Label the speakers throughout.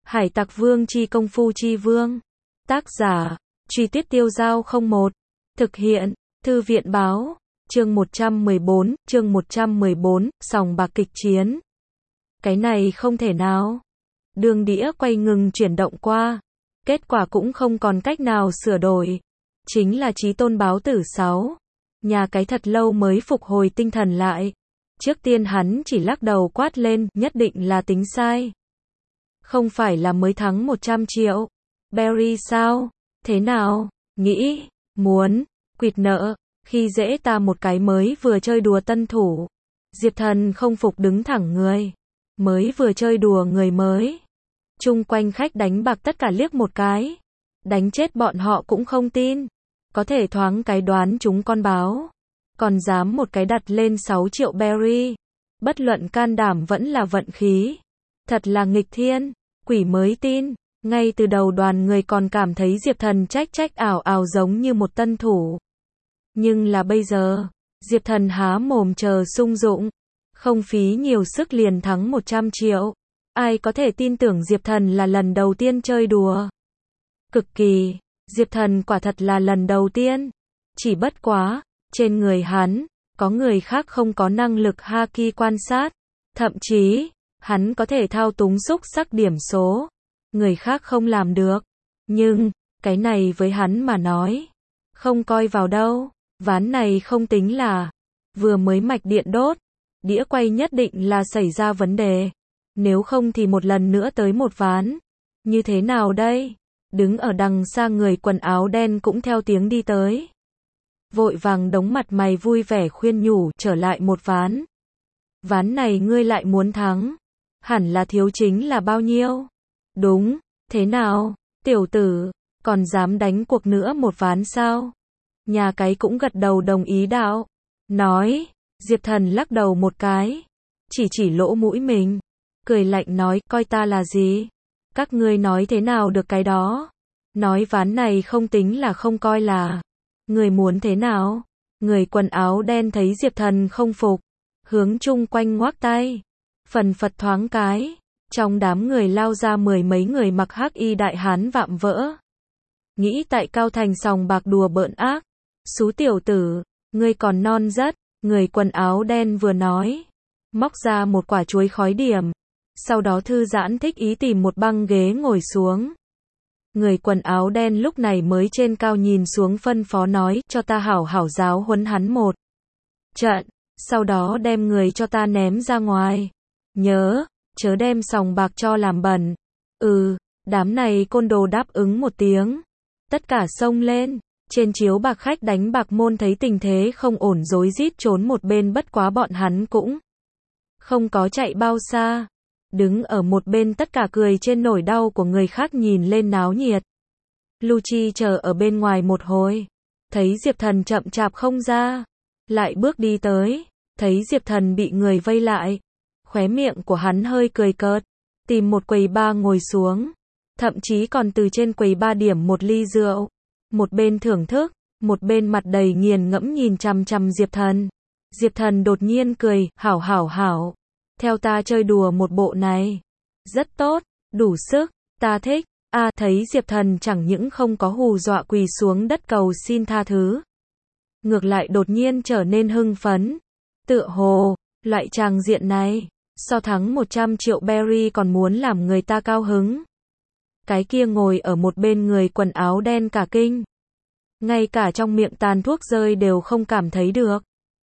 Speaker 1: Hải Tặc Vương chi công phu chi vương. Tác giả, Truy Tuyết Tiêu Giao 01. Thực hiện, Thư viện báo. Chương 114, sòng bạc kịch chiến. Cái này không thể nào. Đường đĩa quay ngừng chuyển động qua. Kết quả cũng không còn cách nào sửa đổi. Chính là Chí Tôn báo tử 6. Nhà cái thật lâu mới phục hồi tinh thần lại. Trước tiên hắn chỉ lắc đầu quát lên, nhất định là tính sai. Không phải là mới thắng 100 triệu. Barry sao? Thế nào? Nghĩ, muốn, quỵt nợ, khi dễ ta một cái mới vừa chơi đùa tân thủ. Diệp Thần không phục đứng thẳng người. Mới vừa chơi đùa người mới. Chung quanh khách đánh bạc tất cả liếc một cái. Đánh chết bọn họ cũng không tin. Có thể thoáng cái đoán chúng con báo. Còn dám một cái đặt lên 6 triệu Barry. Bất luận can đảm vẫn là vận khí. Thật là nghịch thiên. Quỷ mới tin. Ngay từ đầu đoàn người còn cảm thấy Diệp Thần trách ảo ảo giống như một tân thủ. Nhưng là bây giờ, Diệp Thần há mồm chờ sung dụng. Không phí nhiều sức liền thắng 100 triệu. Ai có thể tin tưởng Diệp Thần là lần đầu tiên chơi đùa. Cực kỳ, Diệp Thần quả thật là lần đầu tiên. Chỉ bất quá, trên người hắn, có người khác không có năng lực haki quan sát. Thậm chí, hắn có thể thao túng xúc sắc điểm số. Người khác không làm được. Nhưng, cái này với hắn mà nói, không coi vào đâu. Ván này không tính là, vừa mới mạch điện đốt. Đĩa quay nhất định là xảy ra vấn đề. Nếu không thì một lần nữa tới một ván. Như thế nào đây? Đứng ở đằng xa người quần áo đen cũng theo tiếng đi tới. Vội vàng đống mặt mày vui vẻ khuyên nhủ trở lại một ván. Ván này ngươi lại muốn thắng. Hẳn là thiếu chính là bao nhiêu? Đúng, thế nào? Tiểu tử, còn dám đánh cuộc nữa một ván sao? Nhà cái cũng gật đầu đồng ý đạo. Nói, Diệp Thần lắc đầu một cái. Chỉ lỗ mũi mình. Cười lạnh nói, coi ta là gì? Các ngươi nói thế nào được cái đó? Nói ván này không tính là không coi là. Người muốn thế nào? Người quần áo đen thấy Diệp Thần không phục. Hướng chung quanh ngoác tay. Phần phật thoáng cái. Trong đám người lao ra mười mấy người mặc hắc y đại hán vạm vỡ. Nghĩ tại Cao Thành sòng bạc đùa bỡn ác. Xú tiểu tử, ngươi còn non rất. Người quần áo đen vừa nói. Móc ra một quả chuối khói điểm. Sau đó thư giãn thích ý tìm một băng ghế ngồi xuống. Người quần áo đen lúc này mới trên cao nhìn xuống phân phó nói, cho ta hảo hảo giáo huấn hắn một trận, sau đó đem người cho ta ném ra ngoài. Nhớ, chớ đem sòng bạc cho làm bẩn. Đám này côn đồ đáp ứng một tiếng. Tất cả xông lên. Trên chiếu bạc khách đánh bạc môn thấy tình thế không ổn rối rít trốn một bên, bất quá bọn hắn cũng không có chạy bao xa. Đứng ở một bên tất cả cười trên nỗi đau của người khác nhìn lên náo nhiệt. Lucci chờ ở bên ngoài một hồi. Thấy Diệp Thần chậm chạp không ra. Lại bước đi tới. Thấy Diệp Thần bị người vây lại. Khóe miệng của hắn hơi cười cợt. Tìm một quầy bar ngồi xuống. Thậm chí còn từ trên quầy bar điểm một ly rượu. Một bên thưởng thức. Một bên mặt đầy nghiền ngẫm nhìn chằm chằm Diệp Thần. Diệp Thần đột nhiên cười. Hảo. Theo ta chơi đùa một bộ này. Rất tốt, đủ sức, ta thích. Thấy Diệp Thần chẳng những không có hù dọa quỳ xuống đất cầu xin tha thứ. Ngược lại đột nhiên trở nên hưng phấn. Tựa hồ, loại tràng diện này, so thắng 100 triệu Barry còn muốn làm người ta cao hứng. Cái kia ngồi ở một bên người quần áo đen cả kinh. Ngay cả trong miệng tàn thuốc rơi đều không cảm thấy được.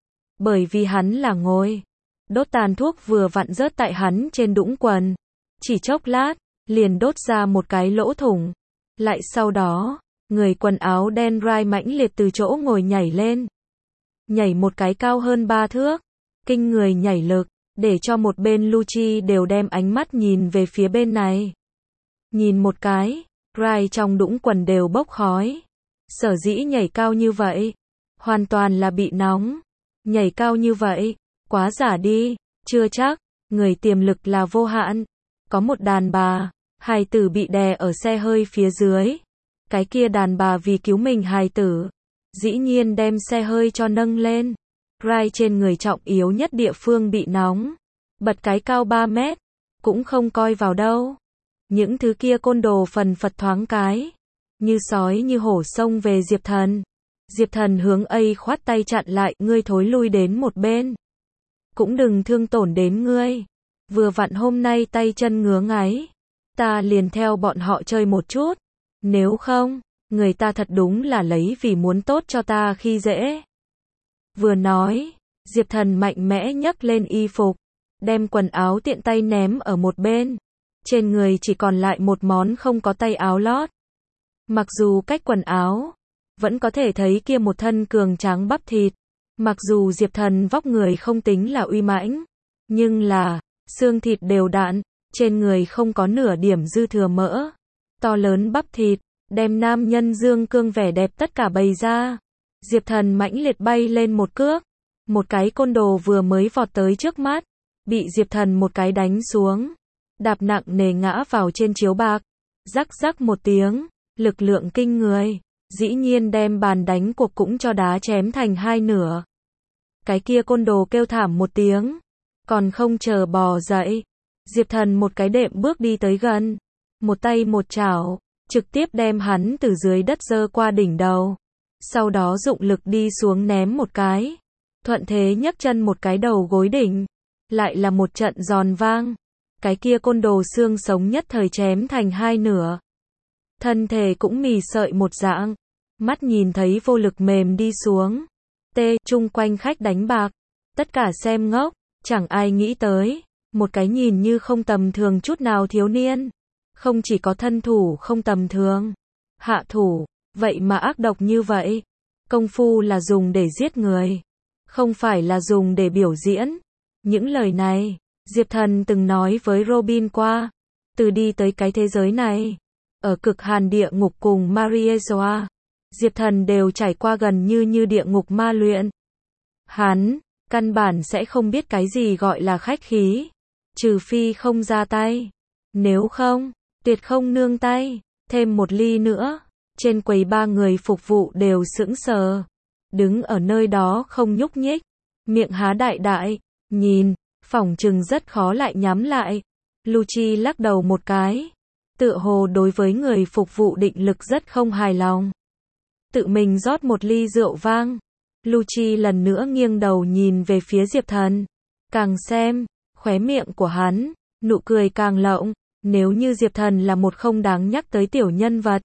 Speaker 1: Bởi vì hắn là ngồi. Đốt tàn thuốc vừa vặn rớt tại hắn trên đũng quần. Chỉ chốc lát, liền đốt ra một cái lỗ thủng. Lại sau đó, người quần áo đen rai mãnh liệt từ chỗ ngồi nhảy lên. Nhảy một cái cao hơn 3 thước. Kinh người nhảy lực, để cho một bên Lucci đều đem ánh mắt nhìn về phía bên này. Nhìn một cái, rai trong đũng quần đều bốc khói. Sở dĩ nhảy cao như vậy, hoàn toàn là bị nóng. Nhảy cao như vậy, quá giả đi, chưa chắc, người tiềm lực là vô hạn. Có một đàn bà, hài tử bị đè ở xe hơi phía dưới. Cái kia đàn bà vì cứu mình hài tử, dĩ nhiên đem xe hơi cho nâng lên. Rai trên người trọng yếu nhất địa phương bị nóng. Bật cái cao 3 mét, cũng không coi vào đâu. Những thứ kia côn đồ phần phật thoáng cái, như sói như hổ xông về Diệp Thần. Diệp Thần hướng ấy khoát tay chặn lại, ngươi thối lui đến một bên. Cũng đừng thương tổn đến ngươi. Vừa vặn hôm nay tay chân ngứa ngáy, ta liền theo bọn họ chơi một chút. Nếu không, người ta thật đúng là lấy vì muốn tốt cho ta khi dễ. Vừa nói, Diệp Thần mạnh mẽ nhấc lên y phục, đem quần áo tiện tay ném ở một bên. Trên người chỉ còn lại một món không có tay áo lót. Mặc dù cách quần áo, vẫn có thể thấy kia một thân cường tráng bắp thịt. Mặc dù Diệp Thần vóc người không tính là uy mãnh, nhưng là, xương thịt đều đặn, trên người không có nửa điểm dư thừa mỡ. To lớn bắp thịt, đem nam nhân dương cương vẻ đẹp tất cả bày ra. Diệp Thần mãnh liệt bay lên một cước. Một cái côn đồ vừa mới vọt tới trước mắt, bị Diệp Thần một cái đánh xuống. Đạp nặng nề ngã vào trên chiếu bạc. Rắc rắc một tiếng, lực lượng kinh người. Dĩ nhiên đem bàn đánh cuộc cũng cho đá chém thành hai nửa. Cái kia côn đồ kêu thảm một tiếng, còn không chờ bò dậy. Diệp Thần một cái đệm bước đi tới gần, một tay một chảo, trực tiếp đem hắn từ dưới đất giơ qua đỉnh đầu. Sau đó dụng lực đi xuống ném một cái, thuận thế nhấc chân một cái đầu gối đỉnh. Lại là một trận giòn vang. Cái kia côn đồ xương sống nhất thời chém thành hai nửa. Thân thể cũng mì sợi một dạng. Mắt nhìn thấy vô lực mềm đi xuống. Chung quanh khách đánh bạc. Tất cả xem ngốc. Chẳng ai nghĩ tới. Một cái nhìn như không tầm thường chút nào thiếu niên. Không chỉ có thân thủ không tầm thường. Hạ thủ. Vậy mà ác độc như vậy. Công phu là dùng để giết người. Không phải là dùng để biểu diễn. Những lời này, Diệp Thần từng nói với Robin qua. Từ đi tới cái thế giới này. Ở cực hàn địa ngục cùng Mariesoa, Diệp Thần đều trải qua gần như địa ngục ma luyện. Hắn, căn bản sẽ không biết cái gì gọi là khách khí. Trừ phi không ra tay. Nếu không, tuyệt không nương tay. Thêm một ly nữa. Trên quầy ba người phục vụ đều sững sờ. Đứng ở nơi đó không nhúc nhích. Miệng há đại đại. Nhìn, phỏng chừng rất khó lại nhắm lại. Lucci lắc đầu một cái. Tựa hồ đối với người phục vụ định lực rất không hài lòng. Tự mình rót một ly rượu vang. Lucci lần nữa nghiêng đầu nhìn về phía Diệp Thần. Càng xem, khóe miệng của hắn, nụ cười càng lộng. Nếu như Diệp Thần là một không đáng nhắc tới tiểu nhân vật,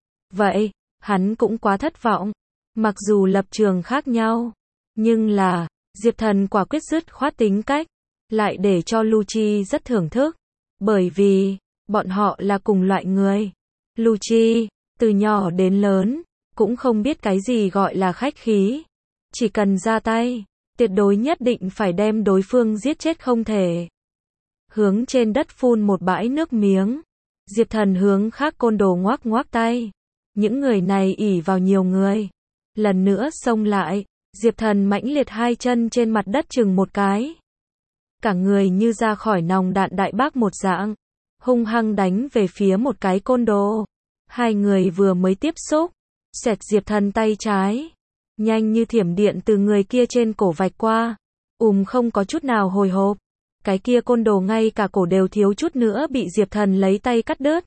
Speaker 1: vậy, hắn cũng quá thất vọng. Mặc dù lập trường khác nhau, nhưng là, Diệp Thần quả quyết dứt khoát tính cách, lại để cho Lucci rất thưởng thức. Bởi vì, bọn họ là cùng loại người. Lucci, từ nhỏ đến lớn, cũng không biết cái gì gọi là khách khí. Chỉ cần ra tay, tuyệt đối nhất định phải đem đối phương giết chết không thể. Hướng trên đất phun một bãi nước miếng. Diệp Thần hướng khác côn đồ ngoác ngoác tay. Những người này ỷ vào nhiều người. Lần nữa xông lại. Diệp Thần mãnh liệt hai chân trên mặt đất chừng một cái. Cả người như ra khỏi nòng đạn đại bác một dạng. Hung hăng đánh về phía một cái côn đồ. Hai người vừa mới tiếp xúc. Xẹt Diệp Thần tay trái. Nhanh như thiểm điện từ người kia trên cổ vạch qua. Không có chút nào hồi hộp. Cái kia côn đồ ngay cả cổ đều thiếu chút nữa bị Diệp Thần lấy tay cắt đứt.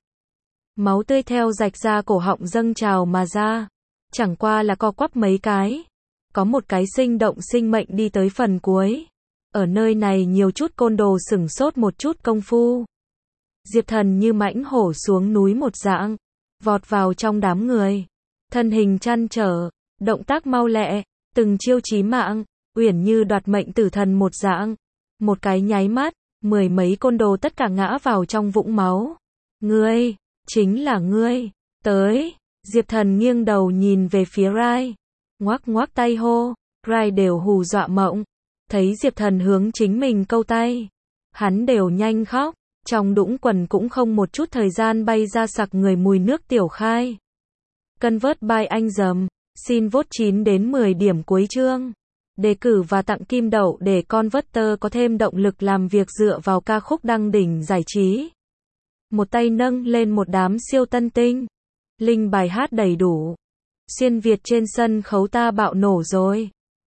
Speaker 1: Máu tươi theo rạch ra cổ họng dâng trào mà ra. Chẳng qua là co quắp mấy cái. Có một cái sinh động sinh mệnh đi tới phần cuối. Ở nơi này nhiều chút côn đồ sửng sốt một chút công phu. Diệp Thần như mãnh hổ xuống núi một dạng. Vọt vào trong đám người. Thân hình chăn trở. Động tác mau lẹ. Từng chiêu chí mạng. Uyển như đoạt mệnh tử thần một dạng. Một cái nháy mắt. Mười mấy côn đồ tất cả ngã vào trong vũng máu. Ngươi, chính là ngươi. Tới. Diệp Thần nghiêng đầu nhìn về phía Rai. Ngoác ngoác tay hô. Rai đều hù dọa mộng. Thấy Diệp Thần hướng chính mình câu tay. Hắn đều nhanh khóc. Trong đũng quần cũng không một chút thời gian bay ra sặc người mùi nước tiểu khai. Convert by anh dầm. Xin vote 9 đến 10 điểm cuối chương. Đề cử và tặng kim đậu để Converter có thêm động lực làm việc dựa vào ca khúc đăng đỉnh giải trí. Một tay nâng lên một đám siêu tân tinh. Link bài hát đầy đủ. Xuyên Việt trên sân khấu ta bạo nổ rồi.